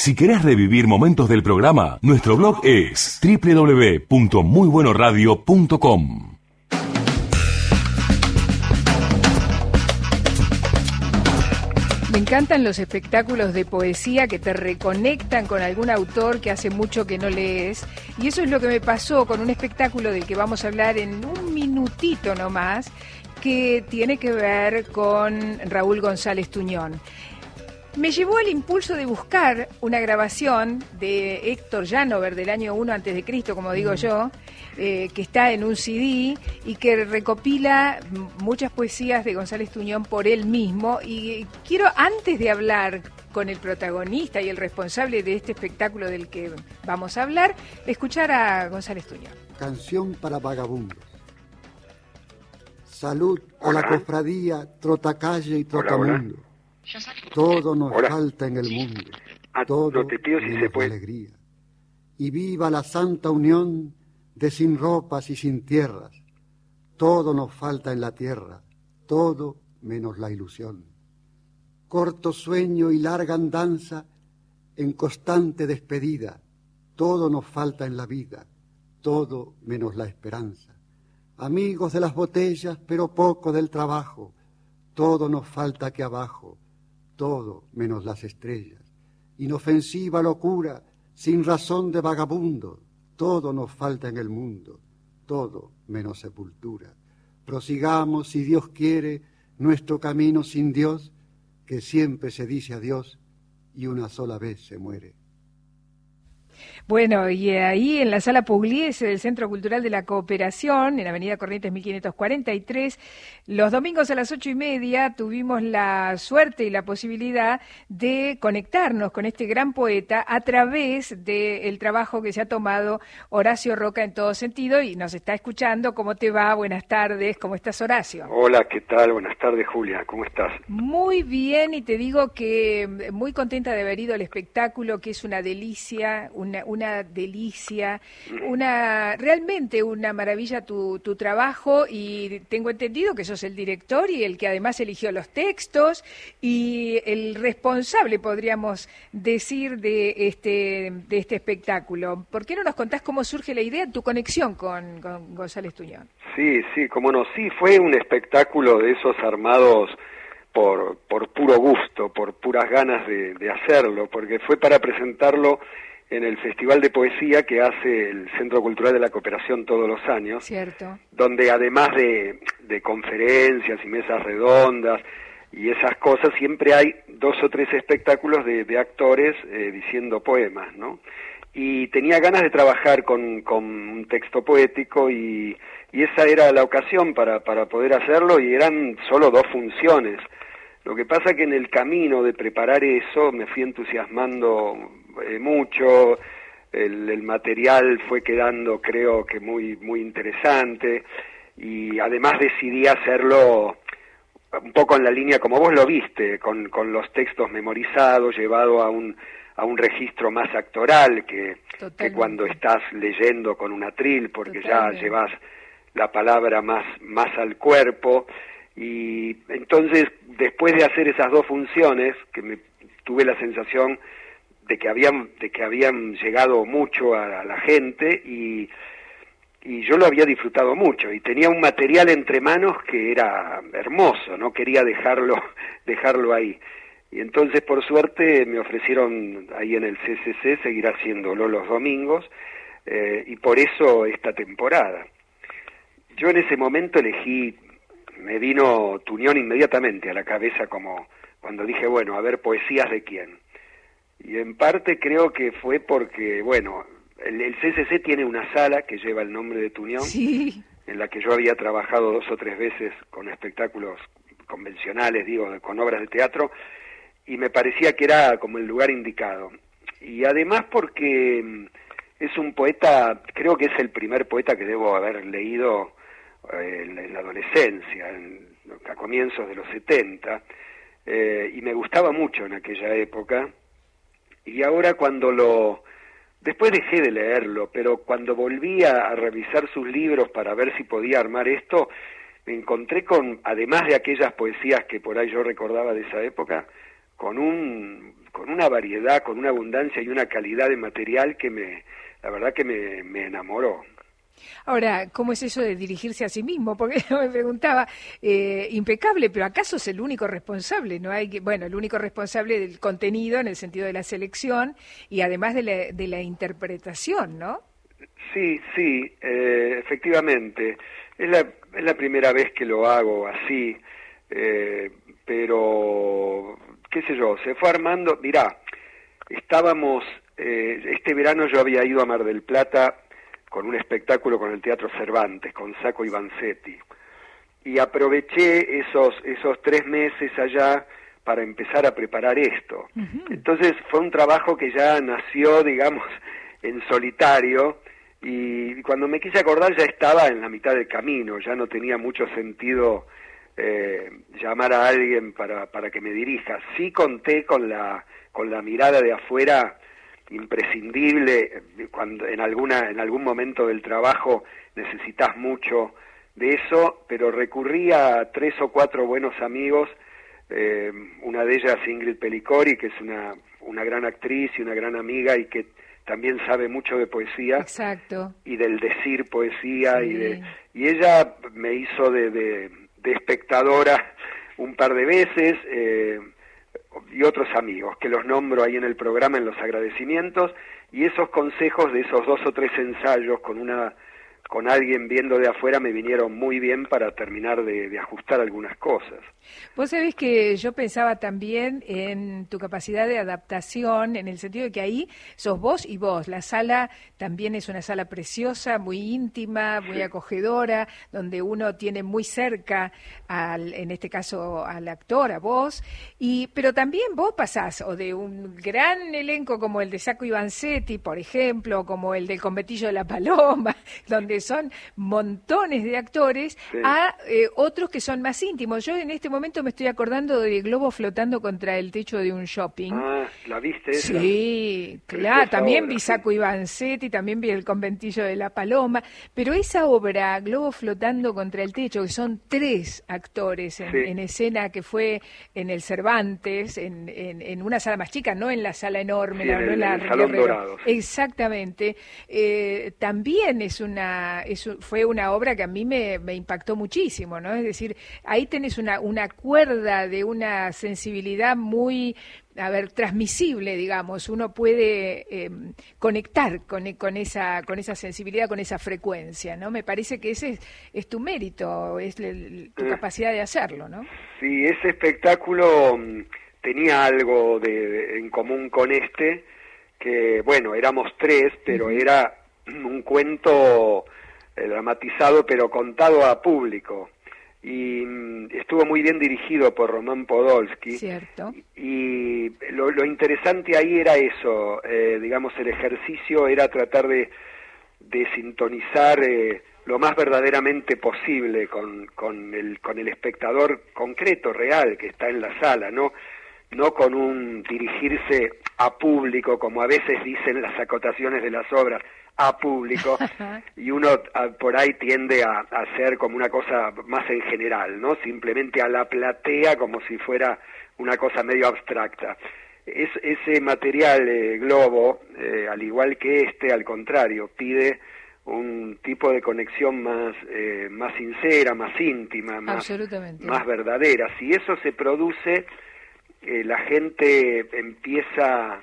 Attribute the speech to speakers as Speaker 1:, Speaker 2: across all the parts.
Speaker 1: Si querés revivir momentos del programa, nuestro blog es www.muybuenoradio.com.
Speaker 2: Me encantan los espectáculos de poesía que te reconectan con algún autor que hace mucho que no lees. Y eso es lo que me pasó con un espectáculo del que vamos a hablar en un minutito nomás, que tiene que ver con Raúl González Tuñón. Me llevó el impulso de buscar una grabación de Héctor Janover del año 1 a.C., como digo yo, que está en un CD y que recopila muchas poesías de González Tuñón por él mismo. Y quiero, antes de hablar con el protagonista y el responsable de este espectáculo del que vamos a hablar, escuchar a González Tuñón.
Speaker 3: Canción para vagabundos. Salud a la cofradía, trotacalle y trotamundo. Todo nos falta en el mundo, todo
Speaker 4: te pido si
Speaker 3: menos
Speaker 4: se puede.
Speaker 3: alegría. Y viva la santa unión de sin ropas y sin tierras. Todo nos falta en la tierra, todo menos la ilusión. Corto sueño y larga andanza en constante despedida. Todo nos falta en la vida, todo menos la esperanza. Amigos de las botellas, pero poco del trabajo. Todo nos falta aquí abajo, todo menos las estrellas. Inofensiva locura, sin razón de vagabundo, todo nos falta en el mundo, todo menos sepultura. Prosigamos, si Dios quiere, nuestro camino sin Dios, que siempre se dice adiós y una sola vez se muere.
Speaker 2: Bueno, y ahí en la Sala Pugliese del Centro Cultural de la Cooperación, en Avenida Corrientes 1543, los domingos a las 8:30 tuvimos la suerte y la posibilidad de conectarnos con este gran poeta a través del trabajo que se ha tomado Horacio Roca en todo sentido, y nos está escuchando. ¿Cómo te va? Buenas tardes. ¿Cómo estás, Horacio?
Speaker 4: Hola, ¿qué tal? Buenas tardes, Julia. ¿Cómo estás?
Speaker 2: Muy bien, y te digo que muy contenta de haber ido al espectáculo, que es una delicia, realmente una maravilla tu trabajo, y tengo entendido que sos el director y el que además eligió los textos y el responsable, podríamos decir, de este espectáculo. ¿Por qué no nos contás cómo surge la idea, tu conexión con González Tuñón?
Speaker 4: Sí, cómo no. Sí, fue un espectáculo de esos armados por puro gusto, por puras ganas de hacerlo, porque fue para presentarlo en el Festival de Poesía que hace el Centro Cultural de la Cooperación todos los años.
Speaker 2: Cierto. Donde
Speaker 4: además de conferencias y mesas redondas y esas cosas, siempre hay 2 o 3 espectáculos de actores diciendo poemas, ¿no? Y tenía ganas de trabajar con un texto poético y esa era la ocasión para poder hacerlo, y eran solo 2 funciones. Lo que pasa que en el camino de preparar eso me fui entusiasmando mucho, el material fue quedando, creo que muy interesante, y además decidí hacerlo un poco en la línea como vos lo viste, con los textos memorizados, llevado a un registro más actoral que cuando estás leyendo con un atril, porque Totalmente. Ya llevas la palabra más al cuerpo. Y entonces, después de hacer esas 2 funciones, que tuve la sensación de que habían llegado mucho a la gente, y yo lo había disfrutado mucho, y tenía un material entre manos que era hermoso, no quería dejarlo ahí. Y entonces, por suerte, me ofrecieron ahí en el CCC seguir haciéndolo los domingos, y por eso esta temporada. Yo en ese momento me vino Tuñón inmediatamente a la cabeza, como cuando dije, bueno, a ver, poesías de quién. Y en parte creo que fue porque, bueno, el CCC tiene una sala que lleva el nombre de Tuñón,
Speaker 2: sí,
Speaker 4: en la que yo había trabajado 2 o 3 veces con espectáculos convencionales, con obras de teatro, y me parecía que era como el lugar indicado. Y además porque es un poeta, creo que es el primer poeta que debo haber leído en la adolescencia, a comienzos de los 70, y me gustaba mucho en aquella época, y ahora después dejé de leerlo, pero cuando volví a revisar sus libros para ver si podía armar esto, me encontré con, además de aquellas poesías que por ahí yo recordaba de esa época, con un con una variedad, con una abundancia y una calidad de material que la verdad que me enamoró.
Speaker 2: Ahora, ¿cómo es eso de dirigirse a sí mismo? Porque yo me preguntaba, impecable, pero ¿acaso es el único responsable? No hay el único responsable del contenido en el sentido de la selección y además de la interpretación, ¿no?
Speaker 4: Sí, efectivamente. Es la primera vez que lo hago así, pero qué sé yo, se fue armando. Mirá, estábamos, este verano yo había ido a Mar del Plata con un espectáculo con el Teatro Cervantes, con Sacco y Vanzetti, y aproveché esos 3 meses allá para empezar a preparar esto. Uh-huh. Entonces fue un trabajo que ya nació, digamos, en solitario, y cuando me quise acordar ya estaba en la mitad del camino, ya no tenía mucho sentido llamar a alguien para que me dirija. Sí conté con la mirada de afuera imprescindible cuando en algún momento del trabajo necesitas mucho de eso, pero recurrí a 3 o 4 buenos amigos, una de ellas Ingrid Pellicori, que es una gran actriz y una gran amiga y que también sabe mucho de poesía.
Speaker 2: Exacto. Y
Speaker 4: del decir poesía, sí. y ella me hizo de espectadora un par de veces, y otros amigos, que los nombro ahí en el programa en los agradecimientos, y esos consejos de esos 2 o 3 ensayos con alguien viendo de afuera me vinieron muy bien para terminar de ajustar algunas cosas.
Speaker 2: Vos sabés que yo pensaba también en tu capacidad de adaptación, en el sentido de que ahí sos vos y vos. La sala también es una sala preciosa, muy íntima, muy acogedora, donde uno tiene muy cerca, en este caso, al actor, a vos. Pero también vos pasás o de un gran elenco como el de Sacco y Vanzetti, por ejemplo, como el del Conventillo de la Paloma, donde son montones de actores, sí, a otros que son más íntimos. Yo en este momento me estoy acordando de Globo flotando contra el techo de un shopping.
Speaker 4: Ah, ¿la viste esa?
Speaker 2: Sí, claro, también vi Sacco y Vanzetti, también vi el Conventillo de la Paloma, pero esa obra, Globo flotando contra el techo, que son 3 actores en escena, que fue en el Cervantes, en una sala más chica, no en la sala enorme,
Speaker 4: sí,
Speaker 2: no en
Speaker 4: el Salón Dorado.
Speaker 2: Exactamente. También fue una obra que a mí me impactó muchísimo, ¿no? Es decir, ahí tenés una cuerda de una sensibilidad muy, transmisible, digamos. Uno puede conectar con esa sensibilidad, con esa frecuencia, ¿no? Me parece que ese es tu mérito, es tu capacidad de hacerlo, ¿no?
Speaker 4: Sí, ese espectáculo tenía algo en común con que, bueno, éramos 3, pero era un cuento dramatizado, pero contado a público, y estuvo muy bien dirigido por Román Podolsky.
Speaker 2: Cierto.
Speaker 4: Y lo interesante ahí era eso, digamos, el ejercicio era tratar de sintonizar lo más verdaderamente posible con el espectador concreto, real, que está en la sala, no con un dirigirse a público, como a veces dicen las acotaciones de las obras, a público, y uno por ahí tiende a hacer como una cosa más en general, ¿no? Simplemente a la platea, como si fuera una cosa medio abstracta. Ese material Globo, al igual que al contrario, pide un tipo de conexión más sincera, más íntima, más verdadera. Si eso se produce, la gente empieza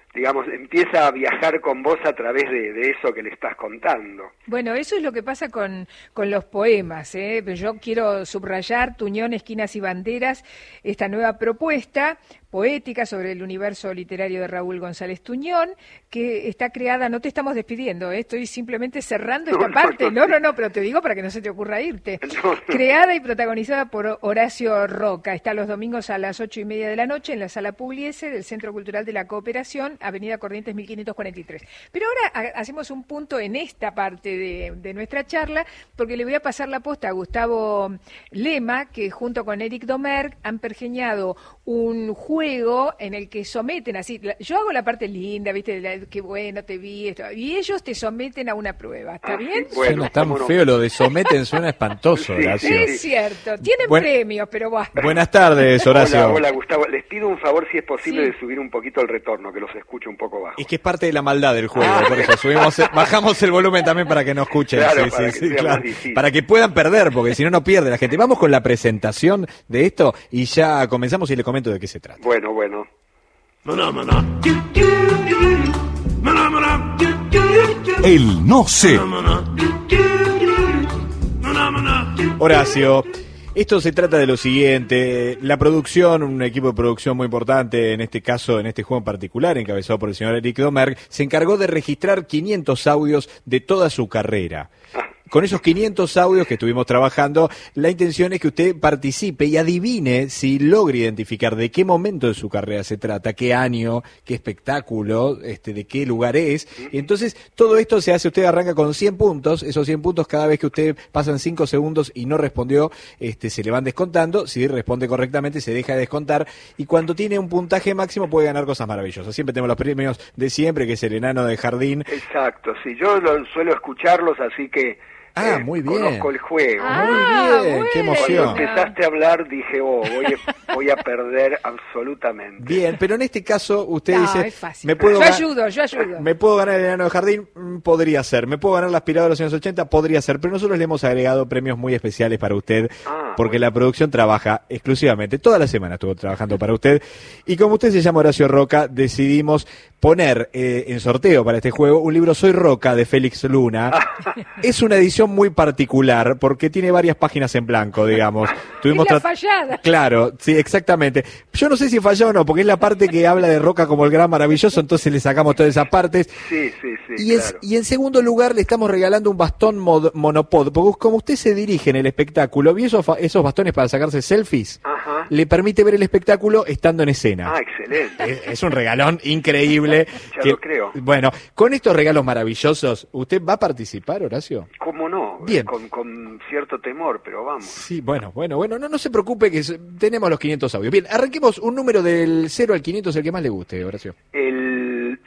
Speaker 4: a viajar con vos a través de eso que le estás contando.
Speaker 2: Bueno, eso es lo que pasa con los poemas, ¿eh? Yo quiero subrayar Tuñón, Esquinas y Banderas, esta nueva propuesta poética sobre el universo literario de Raúl González Tuñón, que está creada, no te estamos despidiendo, estoy simplemente cerrando esta parte, no, pero te digo para que no se te ocurra irte. Creada y protagonizada por Horacio Roca, está los domingos a las 8:30 de la noche en la Sala Pugliese del Centro Cultural de la Cooperación, Avenida Corrientes 1543. Pero ahora hacemos un punto en esta parte de nuestra charla, porque le voy a pasar la posta a Gustavo Lema, que junto con Eric Domergue han pergeñado un juego en el que someten así, yo hago la parte linda, viste, qué bueno te vi, esto, y ellos te someten a una prueba, ¿está bien?
Speaker 5: Bueno, suena tan feo lo de someten, suena espantoso, Horacio.
Speaker 2: Es cierto, tienen premios, pero bueno.
Speaker 5: Buenas tardes, Horacio.
Speaker 4: Hola, Gustavo, les pido un favor si es posible de subir un poquito el retorno, que los escucho un poco bajo.
Speaker 5: Es que es parte de la maldad del juego, por eso bajamos el volumen también para que nos escuchen.
Speaker 4: Claro,
Speaker 5: Claro. Para que puedan perder, porque si no, no pierde la gente. Vamos con la presentación de esto y ya comenzamos y le comento de qué se trata.
Speaker 4: Bueno.
Speaker 1: El no sé.
Speaker 5: Horacio, esto se trata de lo siguiente: la producción, un equipo de producción muy importante, en este caso, en este juego en particular, encabezado por el señor Eric Domergue, se encargó de registrar 500 audios de toda su carrera. Con esos 500 audios que estuvimos trabajando, la intención es que usted participe y adivine si logra identificar de qué momento de su carrera se trata, qué año, qué espectáculo, de qué lugar es. Y entonces, todo esto se hace, usted arranca con 100 puntos, esos 100 puntos cada vez que usted pasan 5 segundos y no respondió, se le van descontando, si responde correctamente se deja de descontar, y cuando tiene un puntaje máximo puede ganar cosas maravillosas. Siempre tenemos los premios de siempre, que es el enano de jardín.
Speaker 4: Exacto, sí, yo suelo escucharlos, así que
Speaker 5: muy bien.
Speaker 4: Conozco el juego.
Speaker 5: Muy bien, qué emoción.
Speaker 4: Cuando empezaste a hablar dije, voy a perder absolutamente.
Speaker 5: Bien, pero en este caso usted dice,
Speaker 2: es fácil. Yo ayudo.
Speaker 5: ¿Me puedo ganar el enano de jardín? Podría ser. ¿Me puedo ganar la aspiradora de los años 80? Podría ser. Pero nosotros le hemos agregado premios muy especiales para usted, porque la producción trabaja exclusivamente, toda la semana estuvo trabajando para usted, y como usted se llama Horacio Roca, decidimos poner en sorteo para este juego un libro Soy Roca de Félix Luna. Es una edición muy particular porque tiene varias páginas en blanco, digamos.
Speaker 2: Es la fallada.
Speaker 5: Claro, sí, exactamente. Yo no sé si falló o no, porque es la parte que habla de Roca como el gran maravilloso, entonces le sacamos todas esas partes.
Speaker 4: Sí,
Speaker 5: claro. Y en segundo lugar le estamos regalando un bastón monopod, porque como usted se dirige en el espectáculo, ¿vio esos bastones para sacarse selfies?
Speaker 4: Ajá.
Speaker 5: Le permite ver el espectáculo estando en escena.
Speaker 4: Excelente.
Speaker 5: Es un regalón increíble.
Speaker 4: Lo creo.
Speaker 5: Bueno, con estos regalos maravillosos, ¿usted va a participar, Horacio?
Speaker 4: ¿Cómo no?
Speaker 5: Bien.
Speaker 4: Con cierto temor, pero vamos.
Speaker 5: Sí, bueno, no se preocupe que tenemos los 500 audios. Bien, arranquemos un número del 0 al 500, el que más le guste, Horacio.
Speaker 4: El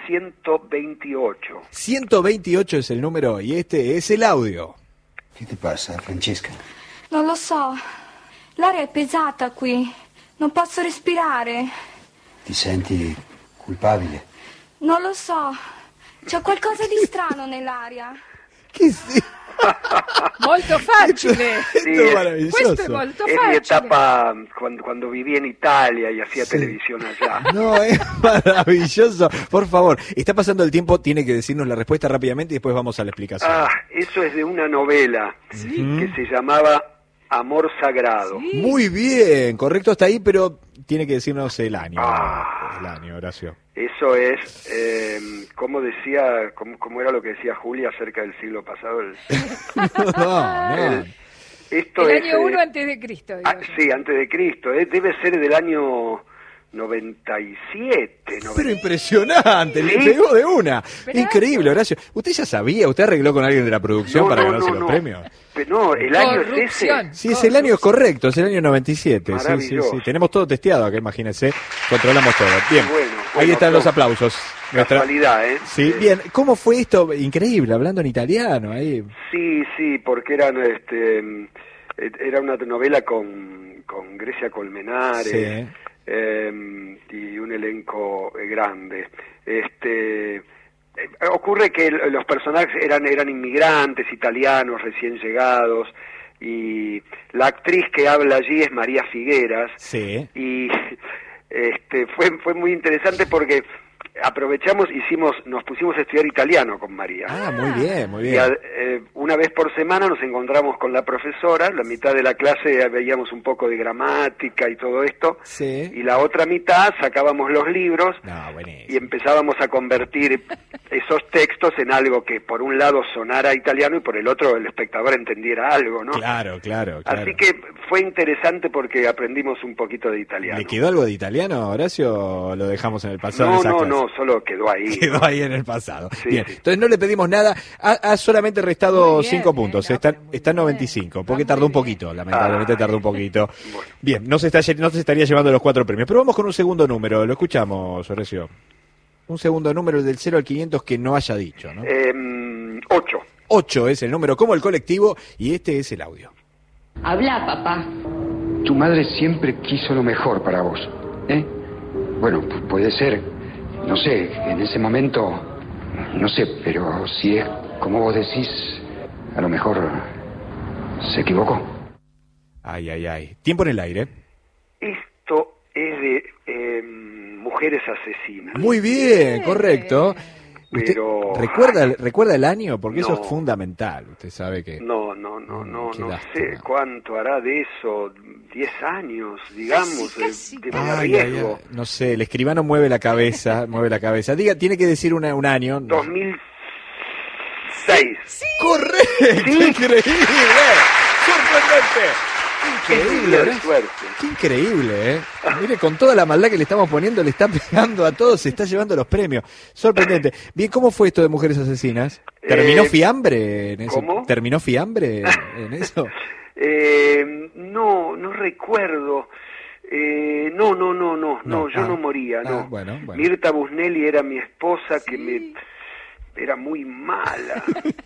Speaker 4: 128.
Speaker 5: 128 es el número y este es el audio.
Speaker 6: Che ti passa, Francesca?
Speaker 7: Non lo so. L'aria è pesata qui. Non posso respirare.
Speaker 6: Ti senti colpabile?
Speaker 7: Non lo so. C'è qualcosa di strano nell'aria.
Speaker 5: ¿Qué es?
Speaker 2: Molto facile.
Speaker 5: Esto es maravilloso.
Speaker 2: Questo è molto
Speaker 4: Es
Speaker 2: facile.
Speaker 4: mi etapa cuando viví en Italia y hacía televisión allá.
Speaker 5: No, es maravilloso. Por favor, está pasando el tiempo, tiene que decirnos la respuesta rápidamente y después vamos a la explicación.
Speaker 4: Eso es de una novela que se llamaba Amor Sagrado.
Speaker 2: Sí.
Speaker 5: Muy bien, correcto hasta ahí, pero tiene que decirnos el año. El año, Horacio.
Speaker 4: Eso es, ¿cómo era lo que decía Julia acerca del siglo pasado?
Speaker 5: No.
Speaker 4: Esto
Speaker 2: El
Speaker 4: es,
Speaker 2: año 1 antes de Cristo.
Speaker 4: sí, antes de Cristo. Debe ser del año 97.
Speaker 5: Pero impresionante, le
Speaker 4: ¿Sí?
Speaker 5: pegó de una.
Speaker 2: Pero
Speaker 5: Increíble, Horacio. ¿Usted ya sabía? ¿Usted arregló con alguien de la producción para ganarse los premios?
Speaker 4: No, el año es
Speaker 2: Corrupción.
Speaker 4: ese.
Speaker 5: Sí, es el año correcto, es el año 97. Sí.
Speaker 4: Maravilloso.
Speaker 5: Tenemos todo testeado acá, imagínense. Controlamos todo. Bien,
Speaker 4: Bueno,
Speaker 5: ahí están los
Speaker 4: no.
Speaker 5: aplausos.
Speaker 4: Casualidad, ¿eh?
Speaker 5: Sí, bien. ¿Cómo fue esto? Increíble, hablando en italiano ahí.
Speaker 4: Sí, porque era una novela con Grecia Colmenares.
Speaker 5: Sí.
Speaker 4: Y un elenco grande. Ocurre que los personajes eran inmigrantes italianos recién llegados, y la actriz que habla allí es María Figueras.
Speaker 5: Sí.
Speaker 4: Y fue muy interesante porque aprovechamos, nos pusimos a estudiar italiano con María.
Speaker 5: Muy bien, muy
Speaker 4: Y
Speaker 5: bien.
Speaker 4: una vez por semana nos encontramos con la profesora, la mitad de la clase veíamos un poco de gramática y todo esto,
Speaker 5: Sí.
Speaker 4: y la otra mitad sacábamos los libros
Speaker 5: Buenísimo.
Speaker 4: y empezábamos a convertir esos textos en algo que por un lado sonara italiano y por el otro el espectador entendiera algo, ¿no?
Speaker 5: Claro.
Speaker 4: Así que fue interesante porque aprendimos un poquito de italiano.
Speaker 5: ¿Le quedó algo de italiano, Horacio, o lo dejamos en el pasado? en esa clase?
Speaker 4: No, solo quedó ahí.
Speaker 5: Quedó ahí en el pasado.
Speaker 4: Sí,
Speaker 5: Bien,
Speaker 4: sí.
Speaker 5: entonces no le pedimos nada. Ha solamente restado
Speaker 2: Muy bien,
Speaker 5: 5 puntos.
Speaker 2: no,
Speaker 5: Está
Speaker 2: muy
Speaker 5: en
Speaker 2: bien.
Speaker 5: 95, porque
Speaker 2: Va
Speaker 5: tardó
Speaker 2: muy
Speaker 5: un poquito.
Speaker 2: bien.
Speaker 5: Lamentablemente tardó un poquito.
Speaker 4: Bueno.
Speaker 5: Bien, no se estaría llevando los 4 premios. Pero vamos con un segundo número. Lo escuchamos, Horacio. Un segundo número del 0 al 500 que no haya dicho, ¿no?
Speaker 4: 8.
Speaker 5: 8 es el número como el colectivo y este es el audio.
Speaker 8: Habla, papá.
Speaker 6: Tu madre siempre quiso lo mejor para vos, ¿eh? Bueno, puede ser, no sé, en ese momento, no sé, pero si es como vos decís, a lo mejor se equivocó.
Speaker 5: Ay. Tiempo en el aire.
Speaker 4: Esto es de Mujeres Asesinas.
Speaker 5: Muy bien, correcto. ¿Usted
Speaker 4: Pero
Speaker 5: recuerda el año? Porque eso
Speaker 4: No.
Speaker 5: es fundamental. Usted sabe que...
Speaker 4: No
Speaker 5: qué
Speaker 4: sé
Speaker 5: lástima.
Speaker 4: cuánto hará de eso, 10 años, digamos,
Speaker 2: Casi.
Speaker 4: de
Speaker 5: Ay,
Speaker 4: riesgo.
Speaker 5: no sé, el escribano mueve la cabeza, Diga, tiene que decir un año.
Speaker 4: 2006.
Speaker 5: ¡Correcto!
Speaker 4: Sí.
Speaker 5: ¡Increíble! ¡Sorprendente! Increíble,
Speaker 4: Qué
Speaker 5: ¿verdad?
Speaker 4: suerte.
Speaker 5: Qué increíble, ¿eh? Mire, con toda la maldad que le estamos poniendo, le está pegando a todos, se está llevando los premios. Sorprendente. Bien, ¿cómo fue esto de Mujeres Asesinas? ¿Terminó fiambre en eso?
Speaker 4: ¿Cómo?
Speaker 5: ¿Terminó fiambre en eso?
Speaker 4: No recuerdo. No, yo no moría, no.
Speaker 5: Bueno.
Speaker 4: Mirta Busnelli era mi esposa que era muy mala.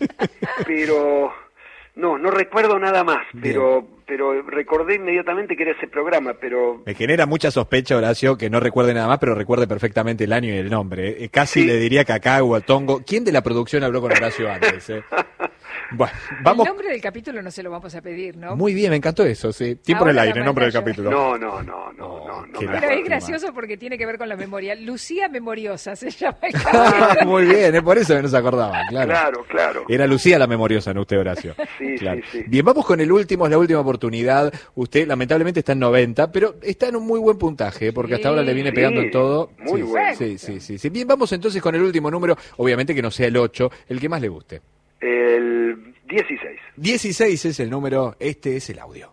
Speaker 4: Pero no recuerdo nada más, pero recordé inmediatamente que era ese programa, pero
Speaker 5: Me genera mucha sospecha, Horacio, que no recuerde nada más, pero recuerde perfectamente el año y el nombre. Casi
Speaker 4: Sí.
Speaker 5: le diría Cacao o Tongo. ¿Quién de la producción habló con Horacio antes? Bueno, vamos.
Speaker 2: El nombre del capítulo no se lo vamos a pedir, ¿no?
Speaker 5: Muy bien, me encantó eso, sí. Tiempo en el
Speaker 2: Ahora
Speaker 5: aire,
Speaker 2: la
Speaker 5: nombre del
Speaker 2: pantalla.
Speaker 5: capítulo.
Speaker 4: no.
Speaker 5: qué
Speaker 4: me
Speaker 2: Pero
Speaker 4: acuerdo.
Speaker 2: es gracioso porque tiene que ver con la memoria. Lucía Memoriosa se llama el
Speaker 5: Ah,
Speaker 2: capítulo.
Speaker 5: muy bien, es por eso que no se acordaba, claro.
Speaker 4: Claro.
Speaker 5: Era Lucía la memoriosa, no usted, Horacio.
Speaker 4: Sí,
Speaker 5: Claro.
Speaker 4: sí.
Speaker 5: Bien, vamos con el último, es la última oportunidad. Usted lamentablemente está en 90, pero está en un muy buen puntaje, porque hasta ahora le viene
Speaker 4: Sí,
Speaker 5: pegando en todo.
Speaker 4: muy
Speaker 5: Sí,
Speaker 4: bueno.
Speaker 5: Sí. Bien, vamos entonces con el último número, obviamente que no sea el 8, el que más le guste.
Speaker 4: El 16.
Speaker 5: 16 es el número, este es el audio.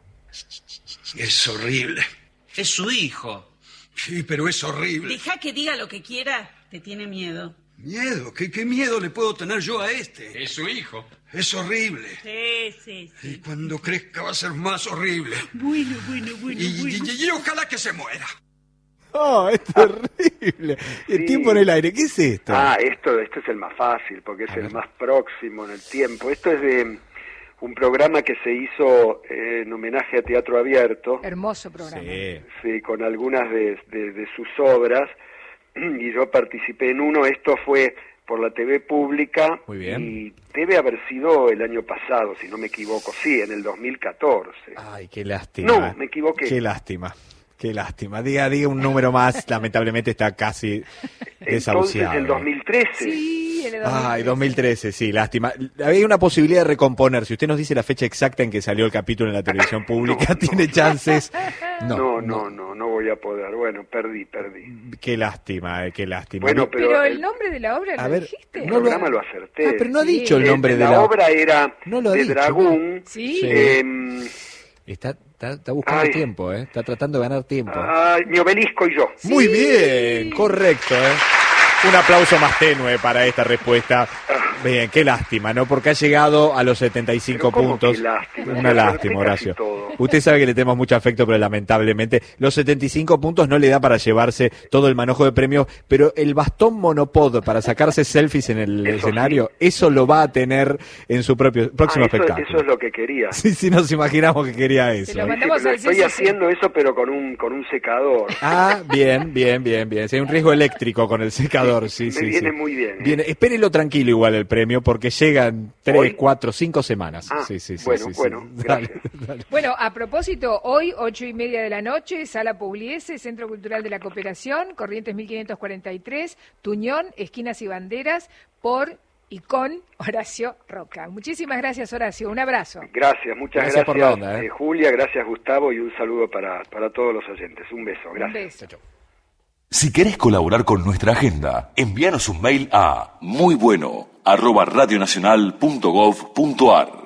Speaker 9: Es horrible.
Speaker 10: Es su hijo.
Speaker 9: Sí, pero es horrible.
Speaker 10: Deja que diga lo que quiera, te tiene miedo.
Speaker 9: ¿Miedo? ¿Qué miedo le puedo tener yo a este?
Speaker 11: Es su hijo.
Speaker 9: Es horrible.
Speaker 10: Sí.
Speaker 9: Y cuando crezca va a ser más horrible.
Speaker 10: Bueno.
Speaker 9: Y ojalá que se muera.
Speaker 5: ¡Oh, es terrible! El
Speaker 4: Sí.
Speaker 5: tiempo en el aire, ¿qué es esto?
Speaker 4: Esto es el más fácil, porque es el más próximo en el tiempo. Esto es de un programa que se hizo en homenaje a Teatro Abierto,
Speaker 2: Hermoso programa.
Speaker 4: sí, con algunas de sus obras, y yo participé en uno. Esto fue por la TV pública.
Speaker 5: Muy bien.
Speaker 4: Y debe haber sido el año pasado, si no me equivoco, sí, en el 2014.
Speaker 5: Ay, qué lástima.
Speaker 4: No, me equivoqué.
Speaker 5: Qué lástima. Diga un número más, lamentablemente está casi desahuciado.
Speaker 4: Entonces, el 2013.
Speaker 2: Sí, en el 2013.
Speaker 5: Ay, 2013, sí, lástima. Había una posibilidad de recomponer. Si usted nos dice la fecha exacta en que salió el capítulo en la televisión pública, tiene chances.
Speaker 4: No voy a poder. Bueno, perdí.
Speaker 5: Qué lástima, qué lástima.
Speaker 4: Bueno,
Speaker 2: Pero el nombre de la obra
Speaker 5: A
Speaker 2: lo
Speaker 5: ver,
Speaker 2: dijiste.
Speaker 4: el
Speaker 5: no
Speaker 4: programa lo acerté.
Speaker 5: pero no ha
Speaker 2: Sí.
Speaker 5: dicho el nombre de
Speaker 4: la obra era
Speaker 5: No lo ha
Speaker 4: de
Speaker 5: dicho.
Speaker 4: Dragún.
Speaker 2: Sí.
Speaker 5: Está buscando
Speaker 4: Ay.
Speaker 5: tiempo, Está tratando de ganar tiempo.
Speaker 4: Mi obelisco y yo.
Speaker 5: Muy bien, correcto, Un aplauso más tenue para esta respuesta. Bien, qué lástima, ¿no? Porque ha llegado a los 75
Speaker 4: Pero ¿cómo
Speaker 5: puntos.
Speaker 4: qué lástima?
Speaker 5: Una
Speaker 4: Se
Speaker 5: lástima,
Speaker 4: repite
Speaker 5: Horacio.
Speaker 4: casi todo.
Speaker 5: Usted sabe que le tenemos mucho afecto, pero lamentablemente los 75 puntos no le da para llevarse todo el manojo de premios, pero el bastón monopod para sacarse selfies en el
Speaker 4: Eso
Speaker 5: escenario, eso lo va a tener en su próximo espectáculo.
Speaker 4: Eso es lo que quería.
Speaker 5: Sí, nos imaginamos que quería eso.
Speaker 2: Se lo
Speaker 4: Sí,
Speaker 2: mandamos
Speaker 4: pero
Speaker 2: al
Speaker 4: estoy
Speaker 2: CCC.
Speaker 4: haciendo eso, pero con un secador.
Speaker 5: Ah, bien. Si hay un riesgo eléctrico con el secador, sí.
Speaker 4: Me viene muy bien.
Speaker 5: Bien, espérelo tranquilo igual el premio, porque llegan 3,
Speaker 4: ¿Hoy?
Speaker 5: 4, 5 semanas.
Speaker 4: Ah,
Speaker 5: Sí.
Speaker 4: bueno,
Speaker 5: Dale,
Speaker 4: gracias.
Speaker 5: dale.
Speaker 2: Bueno, a propósito, hoy, 8:30 de la noche, Sala Pugliese, Centro Cultural de la Cooperación, Corrientes 1543, Tuñón, Esquinas y Banderas, por y con Horacio Roca. Muchísimas gracias, Horacio. Un abrazo.
Speaker 4: Gracias, muchas
Speaker 5: Gracias
Speaker 4: gracias.
Speaker 5: por la onda,
Speaker 4: Julia, gracias, Gustavo, y un saludo para todos los oyentes. Un beso,
Speaker 2: Un
Speaker 4: gracias.
Speaker 2: beso.
Speaker 1: Si querés colaborar con nuestra agenda, envíanos un mail a muybueno@radionacional.gov.ar.